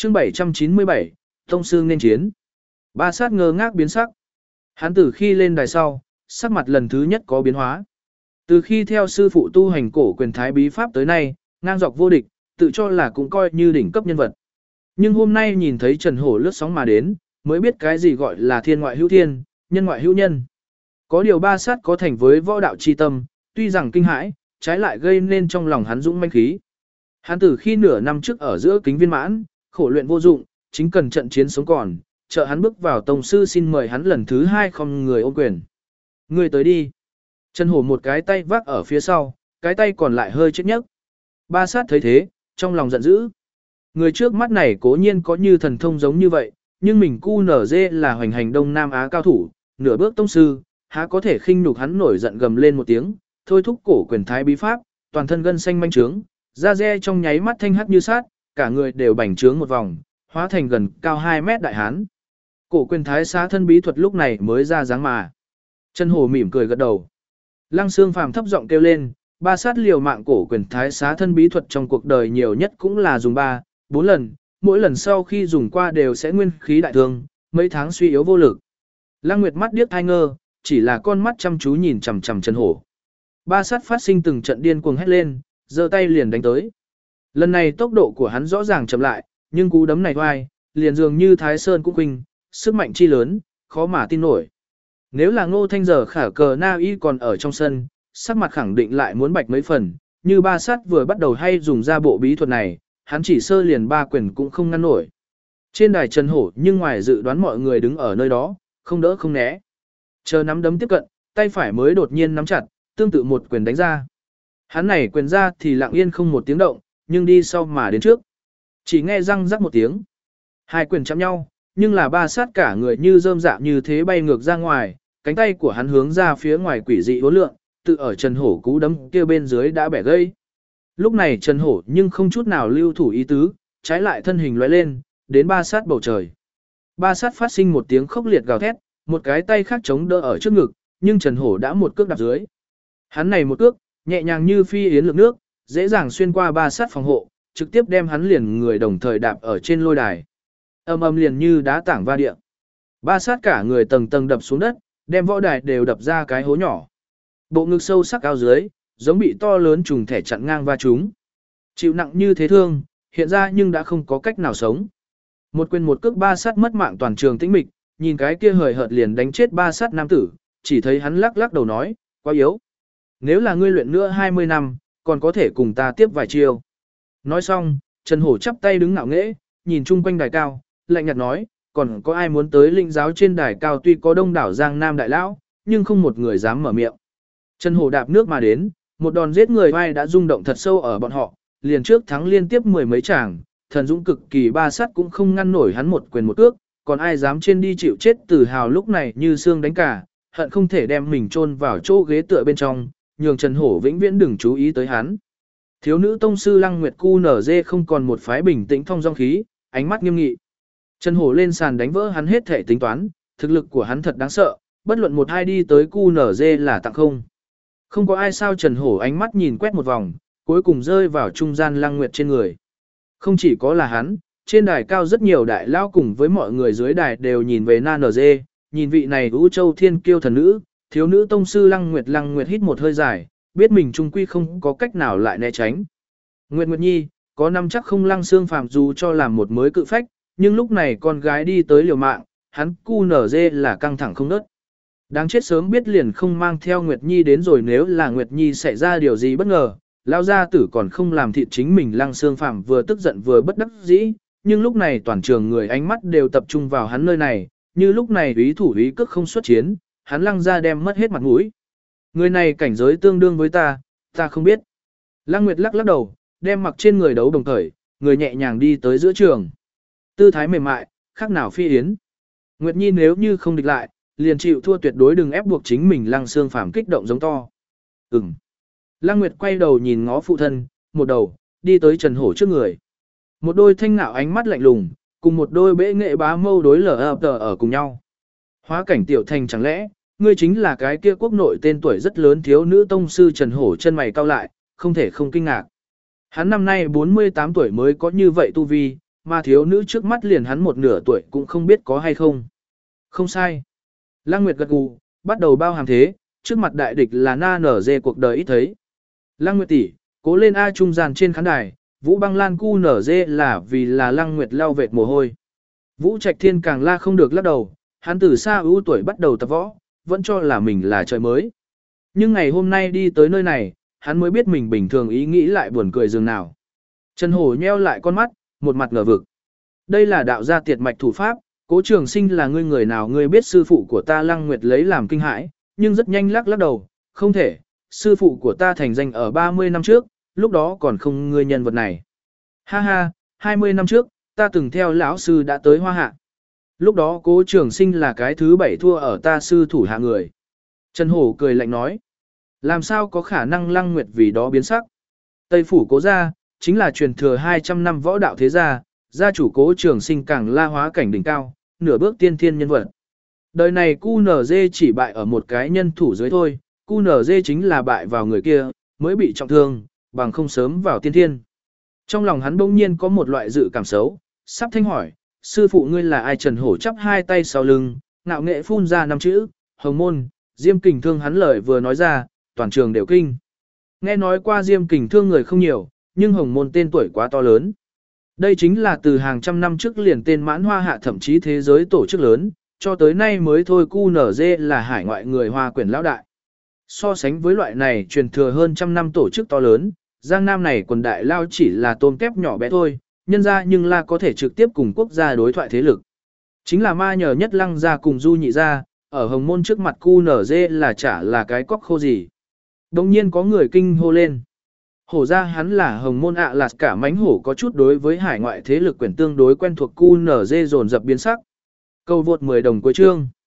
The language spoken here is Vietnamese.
chương 797, Tông sư nên chiến. Ba sát ngơ ngác biến sắc. Hắn từ khi lên đài sau, sắc mặt lần thứ nhất có biến hóa. Từ khi theo sư phụ tu hành cổ quyền thái bí pháp tới nay, ngang dọc vô địch, tự cho là cũng coi như đỉnh cấp nhân vật. Nhưng hôm nay nhìn thấy Trần Hổ lướt sóng mà đến, mới biết cái gì gọi là thiên ngoại hữu thiên, nhân ngoại hữu nhân. Có điều ba sát có thành với võ đạo chi tâm, tuy rằng kinh hãi, trái lại gây nên trong lòng hắn dũng manh khí. Hắn từ khi nửa năm trước ở giữa kính viên mãn, khổ luyện vô dụng, chính cần trận chiến sống còn, trợ hắn bước vào tông sư xin mời hắn lần thứ hai không người ôm quyền. Người tới đi. Trần Hổ một cái tay vác ở phía sau, cái tay còn lại hơi chết nhấc. Ba sát thấy thế, trong lòng giận dữ. Người trước mắt này cố nhiên có như thần thông giống như vậy, nhưng mình QNZ là hoành hành Đông Nam Á cao thủ, nửa bước tông sư, há có thể khinh nhục hắn nổi giận gầm lên một tiếng, thôi thúc cổ quyền thái bí pháp, toàn thân gân xanh manh trướng, da re trong nháy mắt thanh hắc như sát, cả người đều bành trướng một vòng, hóa thành gần cao 2 mét đại hán. Cổ quyền thái xá thân bí thuật lúc này mới ra dáng mà. Trần Hổ mỉm cười gật đầu. Lăng Xương Phàm thấp giọng kêu lên, ba sát liều mạng cổ quyền thái xá thân bí thuật trong cuộc đời nhiều nhất cũng là dùng 3, 4 lần, mỗi lần sau khi dùng qua đều sẽ nguyên khí đại thương, mấy tháng suy yếu vô lực. Lăng Nguyệt mắt điếc thai ngơ, chỉ là con mắt chăm chú nhìn chằm chằm Trần Hổ. Ba sát phát sinh từng trận điên cuồng hét lên, giơ tay liền đánh tới. Lần này tốc độ của hắn rõ ràng chậm lại, nhưng cú đấm này oai, liền dường như Thái Sơn cũng khuynh, sức mạnh chi lớn, khó mà tin nổi. Nếu là Ngô Thanh giờ khả cờ na y còn ở trong sân, sắc mặt khẳng định lại muốn bạch mấy phần, như ba sát vừa bắt đầu hay dùng ra bộ bí thuật này, hắn chỉ sơ liền 3 quyền cũng không ngăn nổi. Trên đài Trần Hổ nhưng ngoài dự đoán mọi người đứng ở nơi đó, không đỡ không né. Chờ nắm đấm tiếp cận, tay phải mới đột nhiên nắm chặt, tương tự một quyền đánh ra. Hắn này quyền ra thì lặng yên không một tiếng động, nhưng đi sau mà đến trước. Chỉ nghe răng rắc một tiếng. Hai quyền chạm nhau, nhưng là ba sát cả người như rơm dạ như thế bay ngược ra ngoài, cánh tay của hắn hướng ra phía ngoài quỷ dị uốn lượn, tự ở Trần Hổ cú đấm kia bên dưới đã bẻ gây. Lúc này Trần Hổ nhưng không chút nào lưu thủ ý tứ, trái lại thân hình lóe lên, đến ba sát bầu trời. Ba sát phát sinh một tiếng khốc liệt gào thét, một cái tay khác chống đỡ ở trước ngực, nhưng Trần Hổ đã một cước đạp dưới. Hắn này một cước, nhẹ nhàng như phi yến lượn nước, dễ dàng xuyên qua ba sát phòng hộ, trực tiếp đem hắn liền người đồng thời đạp ở trên lôi đài. Ầm ầm liền như đá tảng va địa. Ba sát cả người tầng tầng đập xuống đất, đem võ đài đều đập ra cái hố nhỏ. Bộ ngực sâu sắc áo dưới, giống bị to lớn trùng thẻ chặn ngang va trúng. Chịu nặng như thế thương, hiện ra nhưng đã không có cách nào sống. Một quyền một cước ba sát mất mạng toàn trường tĩnh mịch, nhìn cái kia hời hợt liền đánh chết ba sát nam tử, chỉ thấy hắn lắc lắc đầu nói, quá yếu. Nếu là ngươi luyện nữa 20 năm, còn có thể cùng ta tiếp vài chiêu. Nói xong, Trần Hổ chắp tay đứng ngạo nghễ, nhìn chung quanh đài cao, lạnh nhạt nói, còn có ai muốn tới linh giáo trên đài cao tuy có đông đảo Giang Nam đại lão, nhưng không một người dám mở miệng. Trần Hổ đạp nước mà đến, một đòn giết người vai đã rung động thật sâu ở bọn họ, liền trước thắng liên tiếp 10 mấy chàng, thần dũng cực kỳ ba sát cũng không ngăn nổi hắn một quyền một cước, còn ai dám trên đi chịu chết tự hào lúc này như xương đánh cả, hận không thể đem mình chôn vào chỗ ghế tựa bên trong, nhường Trần Hổ vĩnh viễn đừng chú ý tới hắn. Thiếu nữ tông sư Lăng Nguyệt QNZ không còn một phái bình tĩnh thông dong khí, ánh mắt nghiêm nghị. Trần Hổ lên sàn đánh vỡ hắn hết thể tính toán, thực lực của hắn thật đáng sợ, bất luận một ai đi tới QNZ là tặng không. Không có ai sao Trần Hổ ánh mắt nhìn quét một vòng, cuối cùng rơi vào trung gian Lăng Nguyệt trên người. Không chỉ có là hắn, trên đài cao rất nhiều đại lao cùng với mọi người dưới đài đều nhìn về NNZ, nhìn vị này Vũ Châu Thiên Kiêu thần nữ, thiếu nữ tông sư Lăng Nguyệt hít một hơi dài, biết mình trung quy không có cách nào lại né tránh. Nguyệt Nhi, có năm chắc không Lăng Xương Phàm dù cho làm một mới cự phách, nhưng lúc này con gái đi tới liều mạng, hắn QNZ là căng thẳng không nớt. Đáng chết sớm biết liền không mang theo Nguyệt Nhi đến rồi, nếu là Nguyệt Nhi xảy ra điều gì bất ngờ, lao gia tử còn không làm thịt chính mình. Lăng Xương Phàm vừa tức giận vừa bất đắc dĩ, nhưng lúc này toàn trường người ánh mắt đều tập trung vào hắn nơi này, như lúc này úy thủ úy cước không xuất chiến, hắn Lăng gia đem mất hết mặt mũi. Người này cảnh giới tương đương với ta không biết. Lăng Nguyệt lắc lắc đầu, đem mặc trên người đấu đồng thời, người nhẹ nhàng đi tới giữa trường. Tư thái mềm mại, khác nào phi yến. Nguyệt Nhi nếu như không địch lại, liền chịu thua, tuyệt đối đừng ép buộc chính mình. Lăng Xương Phàm kích động giống to. Lăng Nguyệt quay đầu nhìn ngó phụ thân, một đầu, đi tới Trần Hổ trước người. Một đôi thanh nạo ánh mắt lạnh lùng, cùng một đôi bệ nghệ bá mâu đối lở ở cùng nhau. Hóa cảnh tiểu thành chẳng lẽ, ngươi chính là cái kia quốc nội tên tuổi rất lớn thiếu nữ tông sư? Trần Hổ chân mày cau lại, không thể không kinh ngạc. Hắn năm nay 48 tuổi mới có như vậy tu vi, mà thiếu nữ trước mắt liền hắn một nửa tuổi cũng không biết có hay không. Không sai. Lăng Nguyệt gật gù, bắt đầu bao hàm thế, trước mặt đại địch là na nở dê cuộc đời ít thấy. Lăng Nguyệt tỷ, cố lên A trung gian trên khán đài, Vũ Băng Lan cu nở dê là vì là Lăng Nguyệt lau vệt mồ hôi. Vũ Trạch Thiên càng la không được lắc đầu, hắn từ xa ưu tuổi bắt đầu tập võ, vẫn cho là mình là trời mới. Nhưng ngày hôm nay đi tới nơi này, hắn mới biết mình bình thường ý nghĩ lại buồn cười dường nào. Trần Hổ nheo lại con mắt, một mặt ngờ vực. Đây là đạo gia tiệt mạch thủ pháp, Cố Trường Sinh là ngươi người nào ngươi biết sư phụ của ta Lăng Nguyệt lấy làm kinh hãi, nhưng rất nhanh lắc đầu, không thể, sư phụ của ta thành danh ở 30 năm trước, lúc đó còn không ngươi nhân vật này. Ha ha, 20 năm trước, ta từng theo lão sư đã tới Hoa Hạ. Lúc đó Cố Trường Sinh là cái thứ 7 thua ở ta sư thủ hạ người. Trần Hổ cười lạnh nói, làm sao có khả năng Lăng Nguyệt vì đó biến sắc. Tây phủ Cố gia, chính là truyền thừa 200 năm võ đạo thế gia, gia chủ Cố Trường Sinh càng la hóa cảnh đỉnh cao, nửa bước tiên thiên nhân vật. Đời này QNZ chỉ bại ở một cái nhân thủ dưới thôi, QNZ chính là bại vào người kia, mới bị trọng thương, bằng không sớm vào tiên thiên. Trong lòng hắn bỗng nhiên có một loại dự cảm xấu, sắp thanh hỏi, sư phụ ngươi là ai? Trần Hổ chắp hai tay sau lưng, ngạo nghệ phun ra 5 chữ, Hồng Môn. Diêm Kình Thương hắn lời vừa nói ra, toàn trường đều kinh. Nghe nói qua Diêm Kình Thương người không nhiều, nhưng Hồng Môn tên tuổi quá to lớn. Đây chính là từ hàng trăm năm trước liền tên mãn Hoa Hạ thậm chí thế giới tổ chức lớn, cho tới nay mới thôi QNZ là hải ngoại người Hoa quyền lão đại. So sánh với loại này truyền thừa hơn trăm năm tổ chức to lớn, Giang Nam này quần đại lao chỉ là tôm kép nhỏ bé thôi, nhân ra nhưng là có thể trực tiếp cùng quốc gia đối thoại thế lực. Chính là ma nhờ nhất Lăng gia cùng Du nhị gia, ở Hồng Môn trước mặt QNZ là chả là cái cóc khô gì. Đồng nhiên có người kinh hô lên. Hổ ra hắn là Hồng Môn ạ là cả mánh hổ có chút đối với hải ngoại thế lực quyển tương đối quen thuộc QNZ dồn dập biến sắc. Câu vượt 10 đồng cuối chương.